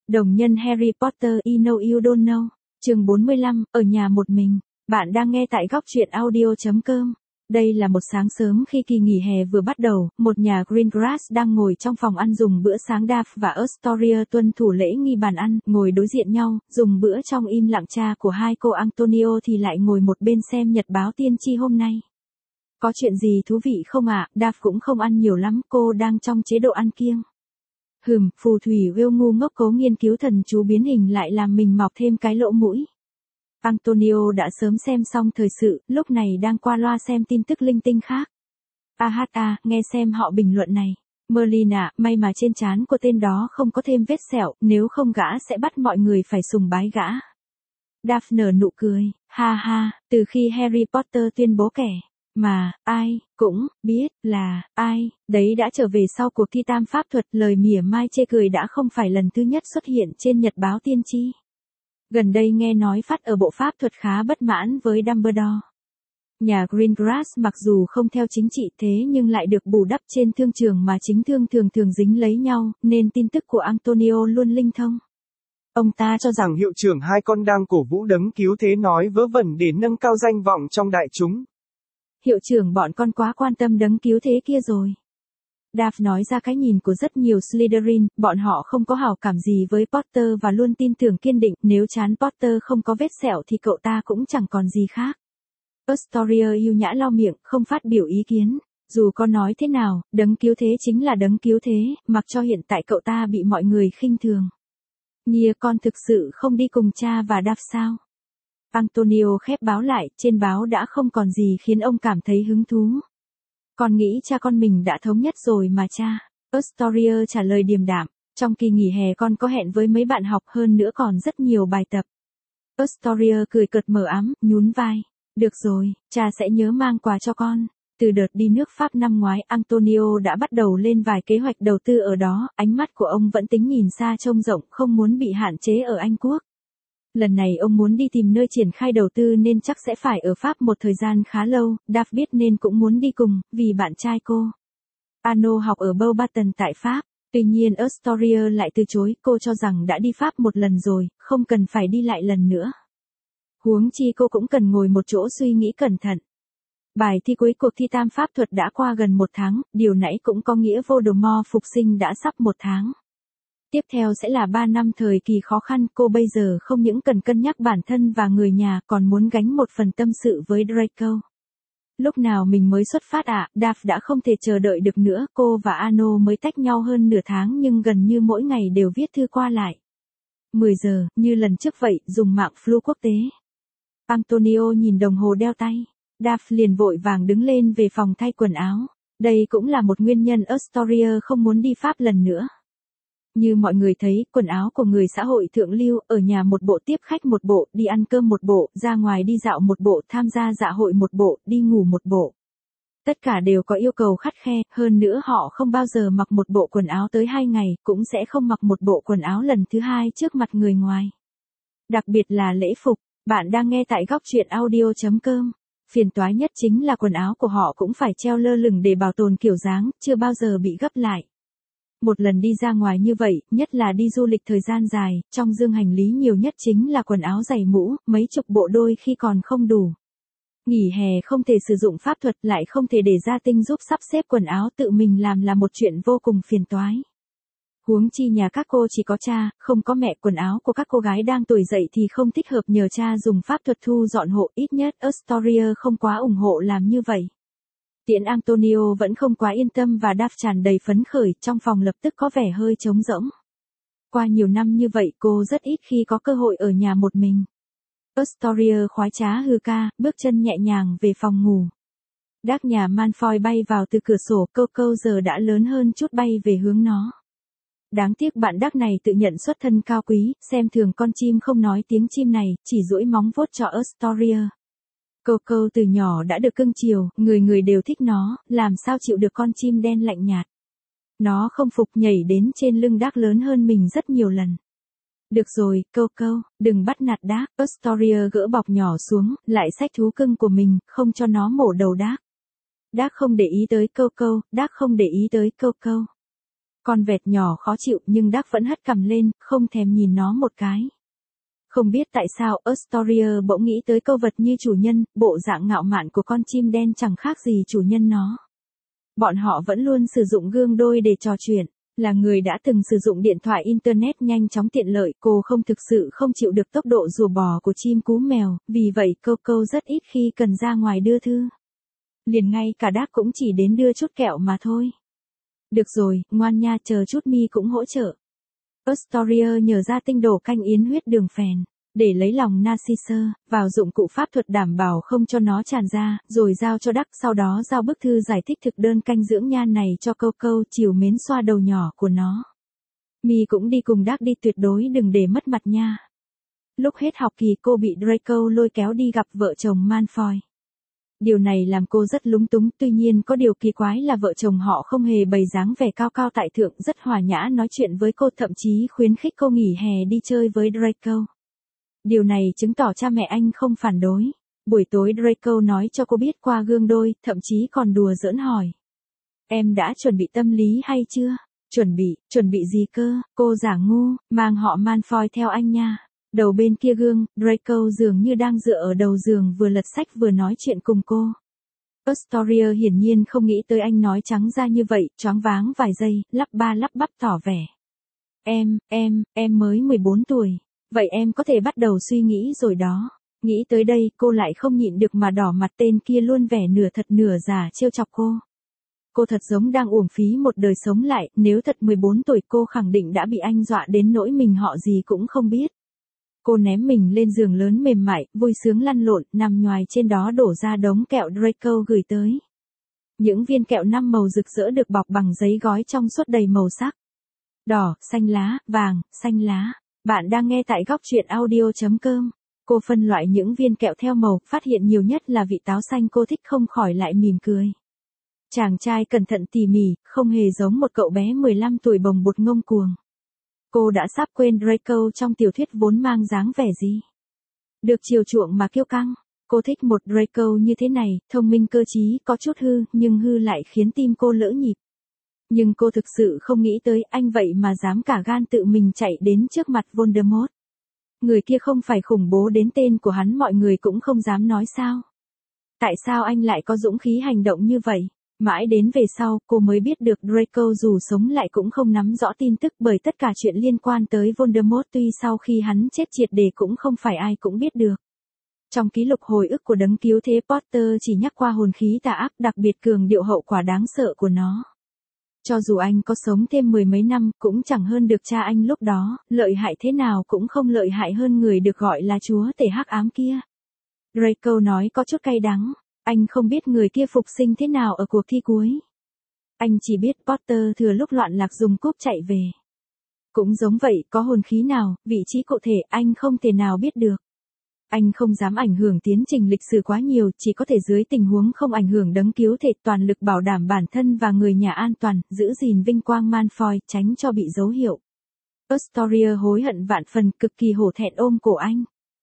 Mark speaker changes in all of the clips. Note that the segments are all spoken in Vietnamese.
Speaker 1: Đồng nhân Harry Potter You Know You Don't Know. Chương 45, ở nhà một mình. Bạn đang nghe tại góc truyện audio.com. Đây là một sáng sớm khi kỳ nghỉ hè vừa bắt đầu, một nhà Greengrass đang ngồi trong phòng ăn dùng bữa sáng. Dav và Astoria tuân thủ lễ nghi bàn ăn, ngồi đối diện nhau, dùng bữa trong im lặng. Cha của hai cô Antonio thì lại ngồi một bên xem nhật báo tiên tri hôm nay. Có chuyện gì thú vị không ạ? Dav cũng không ăn nhiều lắm, cô đang trong chế độ ăn kiêng. Phù thủy Will ngu ngốc cố nghiên cứu thần chú biến hình lại làm mình mọc thêm cái lỗ mũi. Antonio đã sớm xem xong thời sự, lúc này đang qua loa xem tin tức linh tinh khác. Nghe xem họ bình luận này. Merlin ạ, may mà trên trán của tên đó không có thêm vết sẹo, nếu không gã sẽ bắt mọi người phải sùng bái gã. Dav nở nụ cười, ha ha, từ khi Harry Potter tuyên bố kẻ mà ai cũng biết là ai đấy đã trở về sau cuộc thi tam pháp thuật, lời mỉa mai chê cười đã không phải lần thứ nhất xuất hiện trên nhật báo tiên tri. Gần đây nghe nói Phát ở bộ pháp thuật khá bất mãn với Dumbledore. Nhà Greengrass mặc dù không theo chính trị thế nhưng lại được bù đắp trên thương trường mà chính thương thường dính lấy nhau, nên tin tức của Antonio luôn linh thông.
Speaker 2: Ông ta cho rằng hiệu trưởng hai con đang cổ vũ đấng cứu thế nói vớ vẩn để nâng cao danh vọng trong đại chúng.
Speaker 1: Hiệu trưởng bọn con quá quan tâm đấng cứu thế kia rồi. Dav nói ra cái nhìn của rất nhiều Slytherin, bọn họ không có hảo cảm gì với Potter và luôn tin tưởng kiên định, nếu trán Potter không có vết sẹo thì cậu ta cũng chẳng còn gì khác. Astoria ưu nhã lau miệng, không phát biểu ý kiến. Dù có nói thế nào, đấng cứu thế chính là đấng cứu thế, mặc cho hiện tại cậu ta bị mọi người khinh thường. Nia, con thực sự không đi cùng cha và Dav sao? Antonio khép báo lại, trên báo đã không còn gì khiến ông cảm thấy hứng thú. Con nghĩ cha con mình đã thống nhất rồi mà cha. Astoria trả lời điềm đạm, trong kỳ nghỉ hè con có hẹn với mấy bạn học, hơn nữa còn rất nhiều bài tập. Astoria cười cợt mờ ám, nhún vai. Được rồi, cha sẽ nhớ mang quà cho con. Từ đợt đi nước Pháp năm ngoái, Antonio đã bắt đầu lên vài kế hoạch đầu tư ở đó, ánh mắt của ông vẫn tính nhìn xa trông rộng, không muốn bị hạn chế ở Anh Quốc. Lần này ông muốn đi tìm nơi triển khai đầu tư nên chắc sẽ phải ở Pháp một thời gian khá lâu. Dav biết nên cũng muốn đi cùng, vì bạn trai cô Arno học ở Beauxbatons tại Pháp. Tuy nhiên Astoria lại từ chối, cô cho rằng đã đi Pháp một lần rồi, không cần phải đi lại lần nữa. Huống chi cô cũng cần ngồi một chỗ suy nghĩ cẩn thận. Bài thi cuối cuộc thi tam pháp thuật đã qua gần một tháng, điều nãy cũng có nghĩa Voldemort phục sinh đã sắp một tháng. Tiếp theo sẽ là 3 năm thời kỳ khó khăn, cô bây giờ không những cần cân nhắc bản thân và người nhà, còn muốn gánh một phần tâm sự với Draco. Lúc nào mình mới xuất phát ạ? Dav đã không thể chờ đợi được nữa, cô và Arno mới tách nhau hơn nửa tháng nhưng gần như mỗi ngày đều viết thư qua lại. 10 giờ, như lần trước vậy, dùng mạng Flu quốc tế. Antonio nhìn đồng hồ đeo tay. Dav liền vội vàng đứng lên về phòng thay quần áo. Đây cũng là một nguyên nhân Astoria không muốn đi Pháp lần nữa. Như mọi người thấy, quần áo của người xã hội thượng lưu, ở nhà một bộ, tiếp khách một bộ, đi ăn cơm một bộ, ra ngoài đi dạo một bộ, tham gia dạ hội một bộ, đi ngủ một bộ. Tất cả đều có yêu cầu khắt khe, hơn nữa họ không bao giờ mặc một bộ quần áo tới 2 ngày, cũng sẽ không mặc một bộ quần áo lần thứ 2 trước mặt người ngoài. Đặc biệt là lễ phục. Bạn đang nghe tại góc truyện audio.com. Phiền toái nhất chính là quần áo của họ cũng phải treo lơ lửng để bảo tồn kiểu dáng, chưa bao giờ bị gấp lại. Một lần đi ra ngoài như vậy, nhất là đi du lịch thời gian dài, trong dương hành lý nhiều nhất chính là quần áo, giày, mũ, mấy chục bộ đôi khi còn không đủ. Nghỉ hè không thể sử dụng pháp thuật, lại không thể để gia tinh giúp sắp xếp quần áo, tự mình làm là một chuyện vô cùng phiền toái. Huống chi nhà các cô chỉ có cha, không có mẹ, quần áo của các cô gái đang tuổi dậy thì không thích hợp nhờ cha dùng pháp thuật thu dọn hộ, ít nhất Astoria không quá ủng hộ làm như vậy. Tiễn Antonio vẫn không quá yên tâm và Dav tràn đầy phấn khởi, trong phòng lập tức có vẻ hơi trống rỗng. Qua nhiều năm như vậy cô rất ít khi có cơ hội ở nhà một mình. Astoria khoái trá hư ca, bước chân nhẹ nhàng về phòng ngủ. Đác nhà Malfoy bay vào từ cửa sổ, câu giờ đã lớn hơn chút bay về hướng nó. Đáng tiếc bạn Đác này tự nhận xuất thân cao quý, xem thường con chim không nói tiếng chim này, chỉ duỗi móng vuốt cho Astoria. Câu từ nhỏ đã được cưng chiều, người đều thích nó, làm sao chịu được con chim đen lạnh nhạt. Nó không phục, nhảy đến trên lưng Đác lớn hơn mình rất nhiều lần. Được rồi, câu, đừng bắt nạt Đác. Astoria gỡ bọc nhỏ xuống, lại xách thú cưng của mình, không cho nó mổ đầu Đác. Đác không để ý tới câu, Đác không để ý tới câu. Con vẹt nhỏ khó chịu nhưng Duck vẫn hất cằm lên, không thèm nhìn nó một cái. Không biết tại sao Astoria bỗng nghĩ tới câu vật như chủ nhân, bộ dạng ngạo mạn của con chim đen chẳng khác gì chủ nhân nó. Bọn họ vẫn luôn sử dụng gương đôi để trò chuyện. Là người đã từng sử dụng điện thoại Internet nhanh chóng tiện lợi, cô không thực sự không chịu được tốc độ rùa bò của chim cú mèo, vì vậy Coco rất ít khi cần ra ngoài đưa thư. Liền ngay cả Duck cũng chỉ đến đưa chút kẹo mà thôi. Được rồi, ngoan nha, chờ chút mi cũng hỗ trợ. Astoria nhờ ra tinh đổ canh yến huyết đường phèn, để lấy lòng Narcissus, vào dụng cụ pháp thuật đảm bảo không cho nó tràn ra, rồi giao cho Duck, sau đó giao bức thư giải thích thực đơn canh dưỡng nhan này cho Coco, chiều mến xoa đầu nhỏ của nó. Mi cũng đi cùng Duck đi, tuyệt đối đừng để mất mặt nha. Lúc hết học kỳ cô bị Draco lôi kéo đi gặp vợ chồng Malfoy. Điều này làm cô rất lúng túng, tuy nhiên có điều kỳ quái là vợ chồng họ không hề bày dáng vẻ cao cao tại thượng, rất hòa nhã nói chuyện với cô, thậm chí khuyến khích cô nghỉ hè đi chơi với Draco. Điều này chứng tỏ cha mẹ anh không phản đối. Buổi tối Draco nói cho cô biết qua gương đôi, thậm chí còn đùa giỡn hỏi. Em đã chuẩn bị tâm lý hay chưa? Chuẩn bị gì cơ? Cô giả ngu, mang họ Malfoy theo anh nha. Đầu bên kia gương, Draco dường như đang dựa ở đầu giường vừa lật sách vừa nói chuyện cùng cô. Astoria hiển nhiên không nghĩ tới anh nói trắng ra như vậy, choáng váng vài giây, lắp ba lắp bắp tỏ vẻ. Em mới 14 tuổi. Vậy em có thể bắt đầu suy nghĩ rồi đó. Nghĩ tới đây, cô lại không nhịn được mà đỏ mặt, tên kia luôn vẻ nửa thật nửa giả trêu chọc cô. Cô thật giống đang uổng phí một đời sống lại, nếu thật 14 tuổi cô khẳng định đã bị anh dọa đến nỗi mình họ gì cũng không biết. Cô ném mình lên giường lớn mềm mại, vui sướng lăn lộn, nằm nhoài trên đó đổ ra đống kẹo Draco gửi tới. Những viên kẹo 5 màu rực rỡ được bọc bằng giấy gói trong suốt đầy màu sắc. Đỏ, xanh lá, vàng, xanh lá. Bạn đang nghe tại góc truyện audio.com. Cô phân loại những viên kẹo theo màu, phát hiện nhiều nhất là vị táo xanh, cô thích không khỏi lại mỉm cười. Chàng trai cẩn thận tỉ mỉ, không hề giống một cậu bé 15 tuổi bồng bột ngông cuồng. Cô đã sắp quên Draco trong tiểu thuyết vốn mang dáng vẻ gì. Được chiều chuộng mà kiêu căng. Cô thích một Draco như thế này, thông minh cơ trí, có chút hư, nhưng hư lại khiến tim cô lỡ nhịp. Nhưng cô thực sự không nghĩ tới anh vậy mà dám cả gan tự mình chạy đến trước mặt Voldemort. Người kia không phải khủng bố đến tên của hắn mọi người cũng không dám nói sao. Tại sao anh lại có dũng khí hành động như vậy? Mãi đến về sau, cô mới biết được Draco dù sống lại cũng không nắm rõ tin tức, bởi tất cả chuyện liên quan tới Voldemort tuy sau khi hắn chết triệt để cũng không phải ai cũng biết được. Trong ký lục hồi ức của đấng cứu thế, Potter chỉ nhắc qua hồn khí tà ác, đặc biệt cường điệu hậu quả đáng sợ của nó. Cho dù anh có sống thêm 10 mấy năm, cũng chẳng hơn được cha anh lúc đó, lợi hại thế nào cũng không lợi hại hơn người được gọi là chúa tể hắc ám kia. Draco nói có chút cay đắng. Anh không biết người kia phục sinh thế nào ở cuộc thi cuối. Anh chỉ biết Potter thừa lúc loạn lạc dùng cúp chạy về. Cũng giống vậy, có hồn khí nào, vị trí cụ thể, anh không thể nào biết được. Anh không dám ảnh hưởng tiến trình lịch sử quá nhiều, chỉ có thể dưới tình huống không ảnh hưởng đấng cứu thể, toàn lực bảo đảm bản thân và người nhà an toàn, giữ gìn vinh quang Malfoy, tránh cho bị dấu hiệu. Astoria hối hận vạn phần, cực kỳ hổ thẹn ôm cổ anh.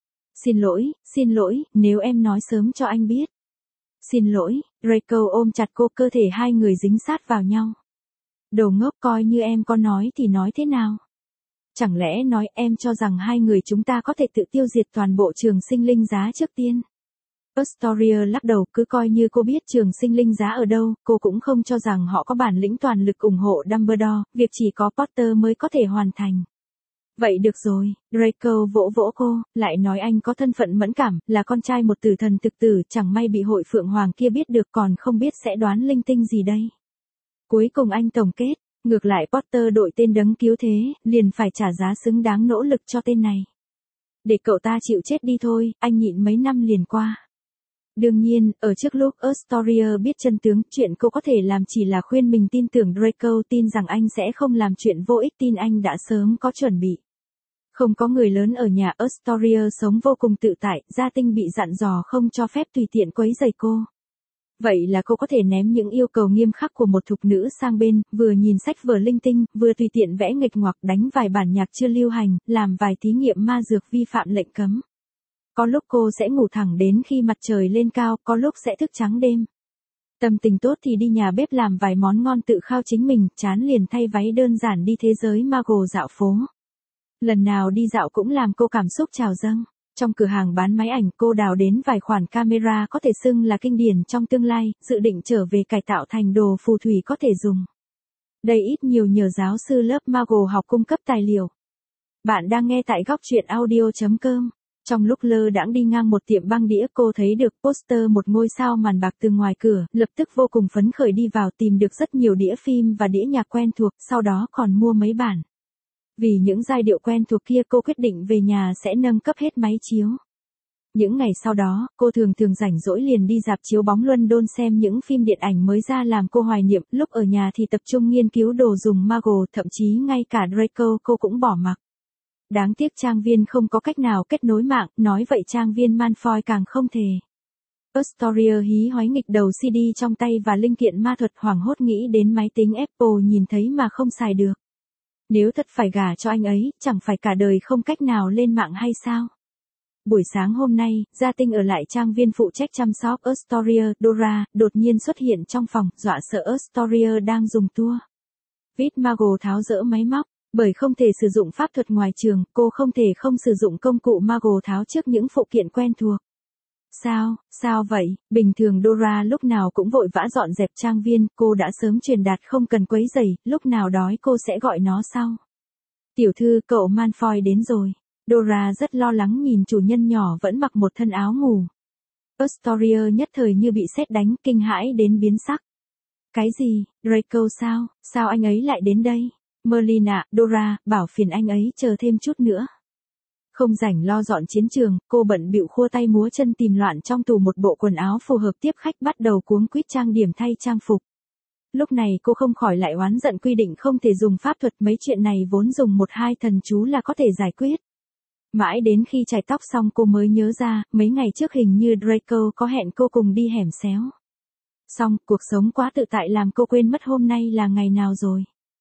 Speaker 1: Xin lỗi, nếu em nói sớm cho anh biết. Xin lỗi, Draco ôm chặt cô, cơ thể hai người dính sát vào nhau. Đồ ngốc, coi như em có nói thì nói thế nào? Chẳng lẽ nói em cho rằng hai người chúng ta có thể tự tiêu diệt toàn bộ trường sinh linh giá trước tiên? Astoria lắc đầu, cứ coi như cô biết trường sinh linh giá ở đâu, cô cũng không cho rằng họ có bản lĩnh toàn lực ủng hộ Dumbledore, việc chỉ có Potter mới có thể hoàn thành. Vậy được rồi, Draco vỗ vỗ cô, lại nói anh có thân phận mẫn cảm, là con trai một tử thần thực tử, chẳng may bị hội Phượng Hoàng kia biết được còn không biết sẽ đoán linh tinh gì đây. Cuối cùng anh tổng kết, ngược lại Potter đội tên đấng cứu thế, liền phải trả giá xứng đáng nỗ lực cho tên này. Để cậu ta chịu chết đi thôi, anh nhịn mấy năm liền qua. Đương nhiên, ở trước lúc Astoria biết chân tướng, chuyện cô có thể làm chỉ là khuyên mình tin tưởng Draco, tin rằng anh sẽ không làm chuyện vô ích, tin anh đã sớm có chuẩn bị. Không có người lớn ở nhà, Astoria sống vô cùng tự tại, gia tinh bị dặn dò không cho phép tùy tiện quấy rầy cô. Vậy là cô có thể ném những yêu cầu nghiêm khắc của một thục nữ sang bên, vừa nhìn sách vở linh tinh, vừa tùy tiện vẽ nghịch ngoạc, đánh vài bản nhạc chưa lưu hành, làm vài thí nghiệm ma dược vi phạm lệnh cấm. Có lúc cô sẽ ngủ thẳng đến khi mặt trời lên cao, có lúc sẽ thức trắng đêm. Tâm tình tốt thì đi nhà bếp làm vài món ngon tự khao chính mình, chán liền thay váy đơn giản đi thế giới Marvel dạo phố. Lần nào đi dạo cũng làm cô cảm xúc trào dâng. Trong cửa hàng bán máy ảnh cô đào đến vài khoản camera có thể xưng là kinh điển trong tương lai, dự định trở về cải tạo thành đồ phù thủy có thể dùng. Đây ít nhiều nhờ giáo sư lớp Marvel học cung cấp tài liệu. Bạn đang nghe tại góc truyện audio.com. Trong lúc lơ đãng đi ngang một tiệm băng đĩa cô thấy được poster một ngôi sao màn bạc từ ngoài cửa, lập tức vô cùng phấn khởi đi vào tìm được rất nhiều đĩa phim và đĩa nhạc quen thuộc, sau đó còn mua mấy bản. Vì những giai điệu quen thuộc kia cô quyết định về nhà sẽ nâng cấp hết máy chiếu. Những ngày sau đó, cô thường rảnh rỗi liền đi rạp chiếu bóng London xem những phim điện ảnh mới ra làm cô hoài niệm, lúc ở nhà thì tập trung nghiên cứu đồ dùng Marvel, thậm chí ngay cả Draco cô cũng bỏ mặc. Đáng tiếc trang viên không có cách nào kết nối mạng, nói vậy trang viên Malfoy càng không thể. Astoria hí hoái nghịch đầu CD trong tay và linh kiện ma thuật hoảng hốt nghĩ đến máy tính Apple nhìn thấy mà không xài được. Nếu thật phải gả cho anh ấy, chẳng phải cả đời không cách nào lên mạng hay sao? Buổi sáng hôm nay, Gia Tinh ở lại trang viên phụ trách chăm sóc Astoria, Dora, đột nhiên xuất hiện trong phòng, dọa sợ Astoria đang dùng tour. Vít Mago tháo dỡ máy móc, bởi không thể sử dụng pháp thuật ngoài trường, cô không thể không sử dụng công cụ Mago tháo trước những phụ kiện quen thuộc. Sao vậy? Bình thường Dora lúc nào cũng vội vã dọn dẹp trang viên, cô đã sớm truyền đạt không cần quấy rầy, lúc nào đói cô sẽ gọi nó sau. Tiểu thư, cậu Malfoy đến rồi. Dora rất lo lắng nhìn chủ nhân nhỏ vẫn mặc một thân áo ngủ. Astoria nhất thời như bị sét đánh, kinh hãi đến biến sắc. Cái gì? Draco sao? Sao anh ấy lại đến đây? Merlin ạ, Dora, bảo phiền anh ấy chờ thêm chút nữa. Không rảnh lo dọn chiến trường, cô bận bịu khua tay múa chân tìm loạn trong tủ một bộ quần áo phù hợp tiếp khách bắt đầu cuống quýt trang điểm thay trang phục. Lúc này cô không khỏi lại oán giận quy định không thể dùng pháp thuật, mấy chuyện này vốn dùng một hai thần chú là có thể giải quyết. Mãi đến khi chải tóc xong cô mới nhớ ra, mấy ngày trước hình như Draco có hẹn cô cùng đi hẻm xéo. Xong, cuộc sống quá tự tại làm cô quên mất hôm nay là ngày nào rồi.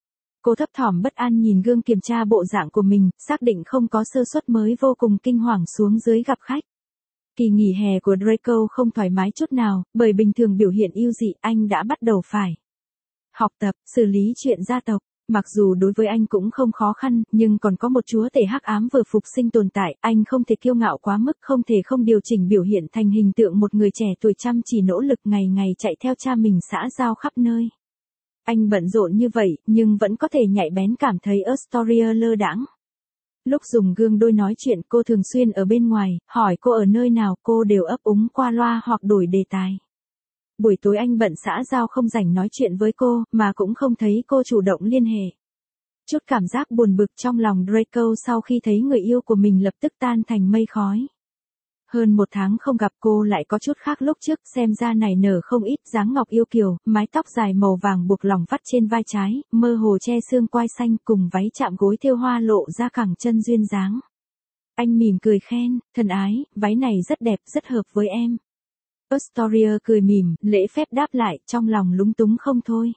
Speaker 1: Cô thấp thỏm bất an nhìn gương kiểm tra bộ dạng của mình, xác định không có sơ suất mới vô cùng kinh hoàng xuống dưới gặp khách. Kỳ nghỉ hè của Draco không thoải mái chút nào, bởi bình thường biểu hiện ưu dị, anh đã bắt đầu phải học tập, xử lý chuyện gia tộc. Mặc dù đối với anh cũng không khó khăn, nhưng còn có một chúa tể hắc ám vừa phục sinh tồn tại, anh không thể kiêu ngạo quá mức, không thể không điều chỉnh biểu hiện thành hình tượng một người trẻ tuổi chăm chỉ nỗ lực ngày ngày chạy theo cha mình xã giao khắp nơi. Anh bận rộn như vậy, nhưng vẫn có thể nhạy bén cảm thấy Astoria lơ đãng. Lúc dùng gương đôi nói chuyện cô thường xuyên ở bên ngoài, hỏi cô ở nơi nào cô đều ấp úng qua loa hoặc đổi đề tài. Buổi tối anh bận xã giao không rảnh nói chuyện với cô, mà cũng không thấy cô chủ động liên hệ. Chút cảm giác buồn bực trong lòng Draco sau khi thấy người yêu của mình lập tức tan thành mây khói. Hơn một tháng không gặp cô lại có chút khác lúc trước, xem ra nảy nở không ít, dáng ngọc yêu kiều, mái tóc dài màu vàng buộc lỏng vắt trên vai trái, mơ hồ che xương quai xanh cùng váy chạm gối thêu hoa lộ ra cẳng chân duyên dáng. Anh mỉm cười khen, thân ái, váy này rất đẹp, rất hợp với em. Astoria cười mỉm, lễ phép đáp lại, trong lòng lúng túng không thôi.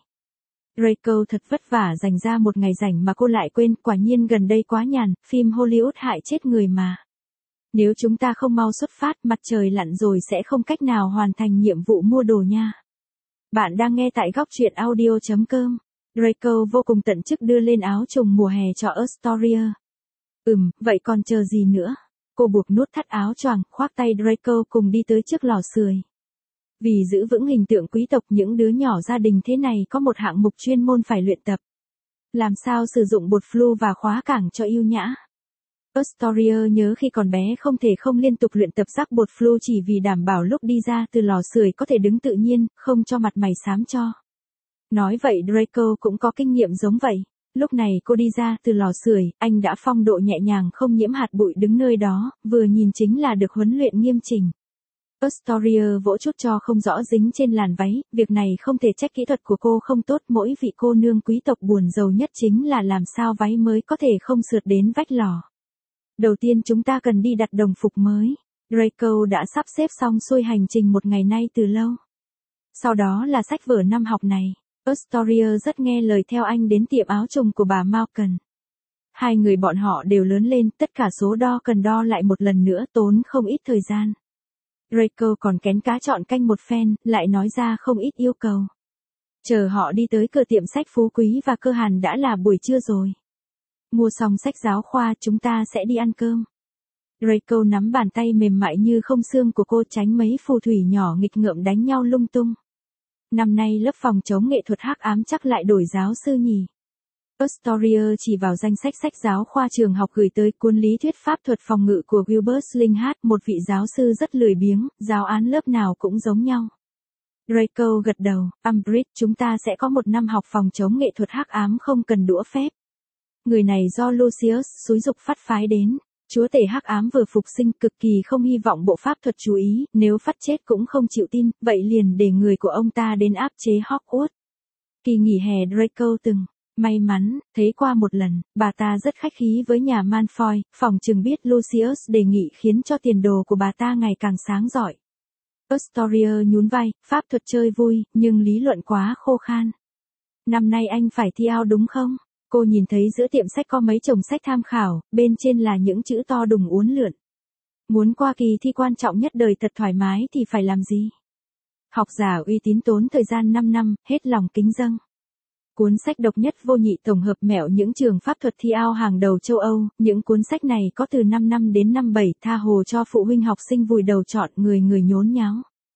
Speaker 1: Draco thật vất vả dành ra một ngày rảnh mà cô lại quên, quả nhiên gần đây quá nhàn, phim Hollywood hại chết người mà. Nếu chúng ta không mau xuất phát, mặt trời lặn rồi sẽ không cách nào hoàn thành nhiệm vụ mua đồ nha. Bạn đang nghe tại góc truyện audio.com. Draco vô cùng tận chức đưa lên áo trùng mùa hè cho Astoria. Vậy còn chờ gì nữa? Cô buộc nút thắt áo choàng, khoác tay Draco cùng đi tới trước lò sưởi. Vì giữ vững hình tượng quý tộc, những đứa nhỏ gia đình thế này có một hạng mục chuyên môn phải luyện tập. Làm sao sử dụng bột flu và khóa cảng cho yêu nhã. Astoria nhớ khi còn bé không thể không liên tục luyện tập rắc bột flu chỉ vì đảm bảo lúc đi ra từ lò sưởi có thể đứng tự nhiên, không cho mặt mày xám cho. Nói vậy Draco cũng có kinh nghiệm giống vậy. Lúc này cô đi ra từ lò sưởi, anh đã phong độ nhẹ nhàng không nhiễm hạt bụi đứng nơi đó, vừa nhìn chính là được huấn luyện nghiêm chỉnh. Astoria vỗ chút cho không rõ dính trên làn váy, việc này không thể trách kỹ thuật của cô không tốt, mỗi vị cô nương quý tộc buồn rầu nhất chính là làm sao váy mới có thể không sượt đến vách lò. Đầu tiên chúng ta cần đi đặt đồng phục mới. Draco đã sắp xếp xong xuôi hành trình một ngày nay từ lâu. Sau đó là sách vở năm học này. Astoria rất nghe lời theo anh đến tiệm áo trùng của bà Malkin. Hai người bọn họ đều lớn lên, tất cả số đo cần đo lại một lần nữa tốn không ít thời gian. Draco còn kén cá chọn canh một phen, lại nói ra không ít yêu cầu. Chờ họ đi tới cửa tiệm sách Phú Quý và Cơ Hàn đã là buổi trưa rồi. Mua xong sách giáo khoa chúng ta sẽ đi ăn cơm. Draco nắm bàn tay mềm mại như không xương của cô tránh mấy phù thủy nhỏ nghịch ngợm đánh nhau lung tung. Năm nay lớp phòng chống nghệ thuật hắc ám chắc lại đổi giáo sư nhỉ. Astoria chỉ vào danh sách sách giáo khoa trường học gửi tới cuốn lý thuyết pháp thuật phòng ngự của Wilbur Slinghart, một vị giáo sư rất lười biếng, giáo án lớp nào cũng giống nhau. Draco gật đầu, Umbridge, chúng ta sẽ có một năm học phòng chống nghệ thuật hắc ám không cần đũa phép. Người này do Lucius xúi dục phát phái đến. Chúa tể hắc ám vừa phục sinh, cực kỳ không hy vọng bộ pháp thuật chú ý, nếu phát chết cũng không chịu tin, vậy liền để người của ông ta đến áp chế Hogwarts. Kỳ nghỉ hè Draco từng may mắn thấy qua một lần, bà ta rất khách khí với nhà Malfoy, phỏng chừng biết Lucius đề nghị khiến cho tiền đồ của bà ta ngày càng sáng rọi. Astoria nhún vai, pháp thuật chơi vui, nhưng lý luận quá khô khan. Năm nay anh phải thi ao đúng không? Cô nhìn thấy giữa tiệm sách có mấy chồng sách tham khảo, bên trên là những chữ to đùng uốn lượn. Muốn qua kỳ thi quan trọng nhất đời thật thoải mái thì phải làm gì? Học giả uy tín tốn thời gian 5 năm, hết lòng kính dâng. Cuốn sách độc nhất vô nhị tổng hợp mẹo những trường pháp thuật thi ao hàng đầu châu Âu, những cuốn sách này có từ 5 năm đến năm 7, tha hồ cho phụ huynh học sinh vùi đầu chọn, người người nhốn nháo.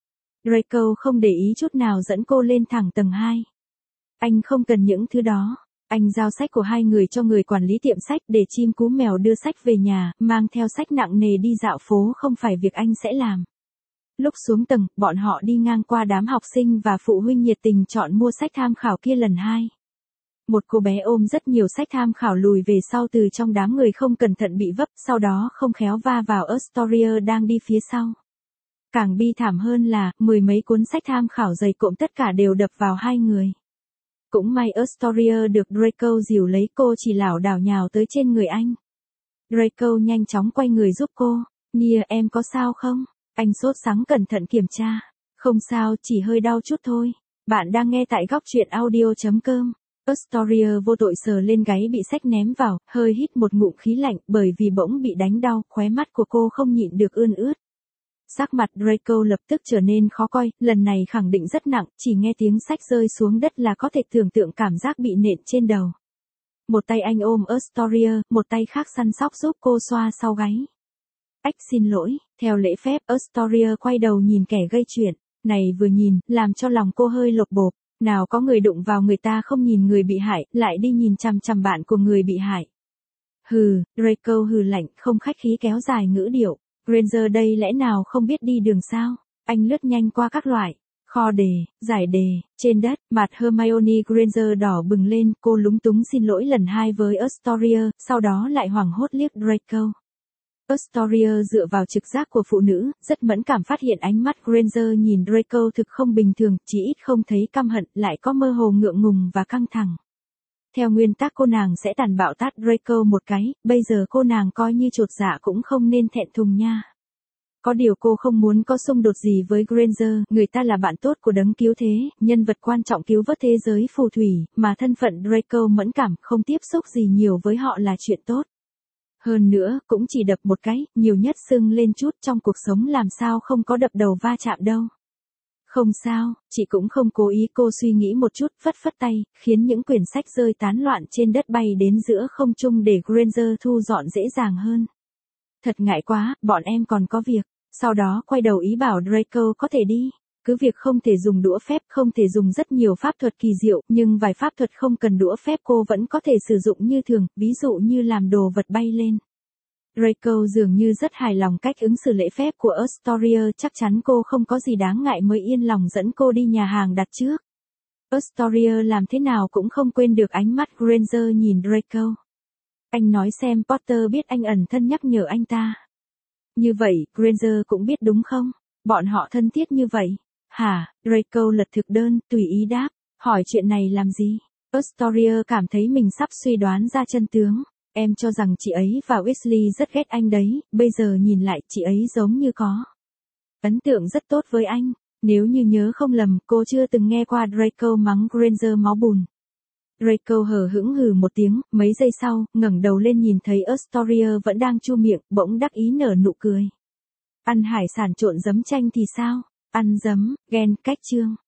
Speaker 1: Draco không để ý chút nào dẫn cô lên thẳng tầng 2. Anh không cần những thứ đó. Anh giao sách của hai người cho người quản lý tiệm sách để chim cú mèo đưa sách về nhà, mang theo sách nặng nề đi dạo phố không phải việc anh sẽ làm. Lúc xuống tầng, bọn họ đi ngang qua đám học sinh và phụ huynh nhiệt tình chọn mua sách tham khảo kia lần 2. Một cô bé ôm rất nhiều sách tham khảo lùi về sau từ trong đám người không cẩn thận bị vấp, sau đó không khéo va vào Astoria đang đi phía sau. Càng bi thảm hơn là, 10 mấy cuốn sách tham khảo dày cộm tất cả đều đập vào hai người. Cũng may Astoria được Draco dìu lấy, cô chỉ lảo đảo nhào tới trên người anh. Draco nhanh chóng quay người giúp cô. Nia, em có sao không? Anh sốt sắng cẩn thận kiểm tra. Không sao, chỉ hơi đau chút thôi. Bạn đang nghe tại góc truyện audio.com. Astoria vô tội sờ lên gáy bị sách ném vào, hơi hít một ngụm khí lạnh bởi vì bỗng bị đánh đau, khóe mắt của cô không nhịn được ươn ướt. Sắc mặt Draco lập tức trở nên khó coi, lần này khẳng định rất nặng, chỉ nghe tiếng sách rơi xuống đất là có thể tưởng tượng cảm giác bị nện trên đầu. Một tay anh ôm Astoria, một tay khác săn sóc giúp cô xoa sau gáy. Ách xin lỗi, theo lễ phép Astoria quay đầu nhìn kẻ gây chuyện, này vừa nhìn, làm cho lòng cô hơi lột bột, nào có người đụng vào người ta không nhìn người bị hại, lại đi nhìn chằm chằm bạn của người bị hại. Hừ, Draco hừ lạnh, không khách khí kéo dài ngữ điệu. Granger đây lẽ nào không biết đi đường sao? Anh lướt nhanh qua các loại kho đề, giải đề, trên đất, mặt Hermione Granger đỏ bừng lên, cô lúng túng xin lỗi lần 2 với Astoria, sau đó lại hoảng hốt liếc Draco. Astoria dựa vào trực giác của phụ nữ, rất mẫn cảm phát hiện ánh mắt Granger nhìn Draco thực không bình thường, chỉ ít không thấy căm hận, lại có mơ hồ ngượng ngùng và căng thẳng. Theo nguyên tắc cô nàng sẽ tàn bạo tát Draco một cái, bây giờ cô nàng coi như chột dạ cũng không nên thẹn thùng nha. Có điều cô không muốn có xung đột gì với Granger, người ta là bạn tốt của đấng cứu thế, nhân vật quan trọng cứu vớt thế giới phù thủy, mà thân phận Draco mẫn cảm, không tiếp xúc gì nhiều với họ là chuyện tốt. Hơn nữa, cũng chỉ đập một cái, nhiều nhất sưng lên chút, trong cuộc sống làm sao không có đập đầu va chạm đâu. Không sao, chị cũng không cố ý, cô suy nghĩ một chút, phất phất tay, khiến những quyển sách rơi tán loạn trên đất bay đến giữa không trung để Granger thu dọn dễ dàng hơn. Thật ngại quá, bọn em còn có việc. Sau đó quay đầu ý bảo Draco có thể đi. Cứ việc không thể dùng đũa phép, không thể dùng rất nhiều pháp thuật kỳ diệu, nhưng vài pháp thuật không cần đũa phép cô vẫn có thể sử dụng như thường, ví dụ như làm đồ vật bay lên. Draco dường như rất hài lòng cách ứng xử lễ phép của Astoria, chắc chắn cô không có gì đáng ngại mới yên lòng dẫn cô đi nhà hàng đặt trước. Astoria làm thế nào cũng không quên được ánh mắt Granger nhìn Draco. Anh nói xem Potter biết anh ẩn thân nhắc nhở anh ta. Như vậy, Granger cũng biết đúng không? Bọn họ thân thiết như vậy. Hả? Draco lật thực đơn, tùy ý đáp. Hỏi chuyện này làm gì? Astoria cảm thấy mình sắp suy đoán ra chân tướng. Em cho rằng chị ấy và Weasley rất ghét anh đấy, bây giờ nhìn lại chị ấy giống như có ấn tượng rất tốt với anh. Nếu như nhớ không lầm, cô chưa từng nghe qua Draco mắng Granger máu bùn. Draco hờ hững hừ một tiếng, mấy giây sau, ngẩng đầu lên nhìn thấy Astoria vẫn đang chu miệng, bỗng đắc ý nở nụ cười. Ăn hải sản trộn giấm chanh thì sao? Ăn giấm, ghen, cách chương.